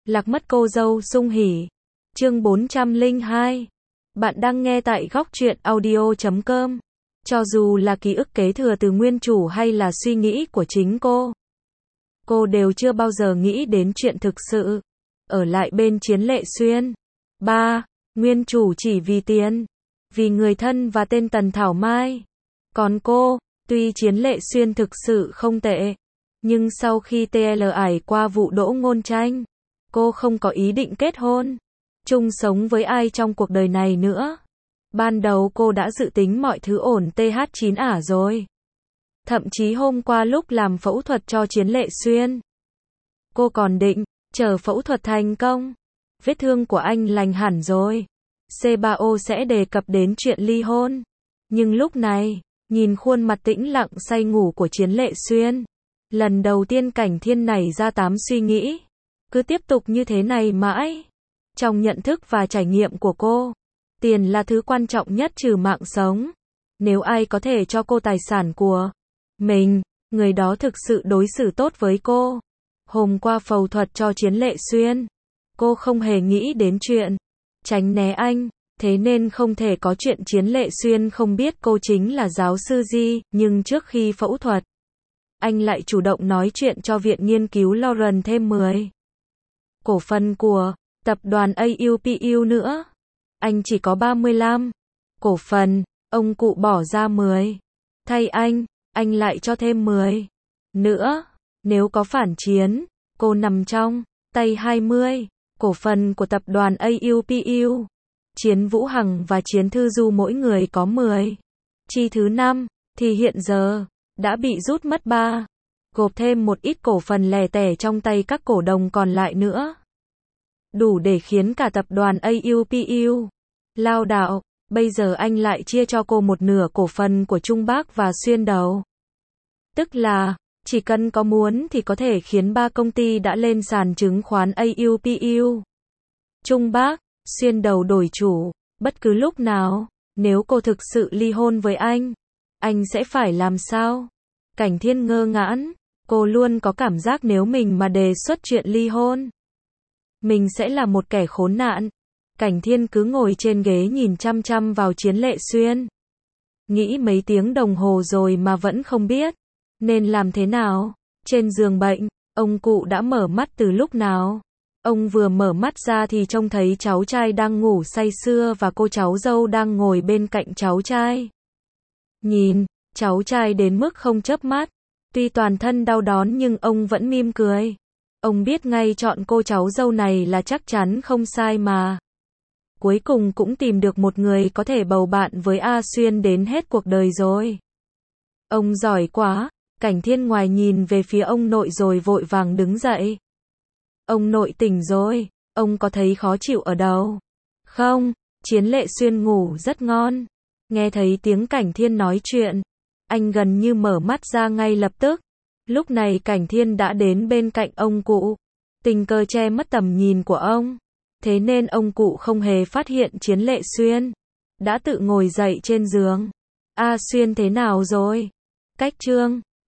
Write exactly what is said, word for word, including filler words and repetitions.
Lạc mất cô dâu sung hỉ. Chương bốn trăm lẻ hai. Bạn đang nghe tại góc truyện audio chấm com. Cho dù là ký ức kế thừa từ nguyên chủ hay là suy nghĩ của chính cô, cô đều chưa bao giờ nghĩ đến chuyện thực sự ở lại bên Chiến Lệ Xuyên. ba. Nguyên chủ chỉ vì tiền, vì người thân và tên Tần Thảo Mai. Còn cô, tuy Chiến Lệ Xuyên thực sự không tệ, nhưng sau khi tê lờ ải qua vụ Đỗ Ngôn Tranh, cô không có ý định kết hôn, chung sống với ai trong cuộc đời này nữa. Ban đầu cô đã dự tính mọi thứ ổn tê hát chín ả rồi. Thậm chí hôm qua lúc làm phẫu thuật cho Chiến Lệ Xuyên, cô còn định chờ phẫu thuật thành công, vết thương của anh lành hẳn rồi, xê ba ô sẽ đề cập đến chuyện ly hôn. Nhưng lúc này, nhìn khuôn mặt tĩnh lặng say ngủ của Chiến Lệ Xuyên, lần đầu tiên Cảnh Thiên nảy ra tám suy nghĩ. Cứ tiếp tục như thế này mãi. Trong nhận thức và trải nghiệm của cô, tiền là thứ quan trọng nhất trừ mạng sống. Nếu ai có thể cho cô tài sản của mình, người đó thực sự đối xử tốt với cô. Hôm qua phẫu thuật cho Chiến Lệ Xuyên, cô không hề nghĩ đến chuyện tránh né anh, thế nên không thể có chuyện Chiến Lệ Xuyên không biết cô chính là giáo sư Di. Nhưng trước khi phẫu thuật, anh lại chủ động nói chuyện cho Viện Nghiên cứu Lauren thêm mười cổ phần của tập đoàn a u pê u nữa. Anh chỉ có ba mươi lăm cổ phần, ông cụ bỏ ra mười. Thay anh, anh lại cho thêm mười nữa. Nếu có phản chiến, cô nằm trong tay hai mươi cổ phần của tập đoàn a u pê u. Chiến Vũ Hằng và Chiến Thư Du mỗi người có mười. Chi thứ năm, thì hiện giờ đã bị rút mất ba, gộp thêm một ít cổ phần lẻ tẻ trong tay các cổ đông còn lại nữa. Đủ để khiến cả tập đoàn a u pê u lao đảo. Bây giờ anh lại chia cho cô một nửa cổ phần của Trung Bác và Xuyên Đầu. Tức là, chỉ cần có muốn thì có thể khiến ba công ty đã lên sàn chứng khoán a u pê u, Trung Bác, Xuyên Đầu đổi chủ, bất cứ lúc nào. Nếu cô thực sự ly hôn với anh, anh sẽ phải làm sao? Cảnh Thiên ngơ ngãn, cô luôn có cảm giác nếu mình mà đề xuất chuyện ly hôn, mình sẽ là một kẻ khốn nạn. Cảnh Thiên cứ ngồi trên ghế nhìn chăm chăm vào Chiến Lệ Xuyên. Nghĩ mấy tiếng đồng hồ rồi mà vẫn không biết nên làm thế nào. Trên giường bệnh, ông cụ đã mở mắt từ lúc nào. Ông vừa mở mắt ra thì trông thấy cháu trai đang ngủ say sưa và cô cháu dâu đang ngồi bên cạnh cháu trai. Nhìn cháu trai đến mức không chớp mắt, tuy toàn thân đau đớn nhưng ông vẫn mỉm cười. Ông biết ngay chọn cô cháu dâu này là chắc chắn không sai mà. Cuối cùng cũng tìm được một người có thể bầu bạn với A Xuyên đến hết cuộc đời rồi. Ông giỏi quá. Cảnh Thiên ngoài nhìn về phía ông nội rồi vội vàng đứng dậy. Ông nội tỉnh rồi, ông có thấy khó chịu ở đâu không? Chiến Lệ Xuyên ngủ rất ngon. Nghe thấy tiếng Cảnh Thiên nói chuyện, anh gần như mở mắt ra ngay lập tức. Lúc này Cảnh Thiên đã đến bên cạnh ông cụ, tình cờ che mất tầm nhìn của ông, thế nên ông cụ không hề phát hiện Chiến Lệ Xuyên đã tự ngồi dậy trên giường. A Xuyên thế nào rồi? Cách chương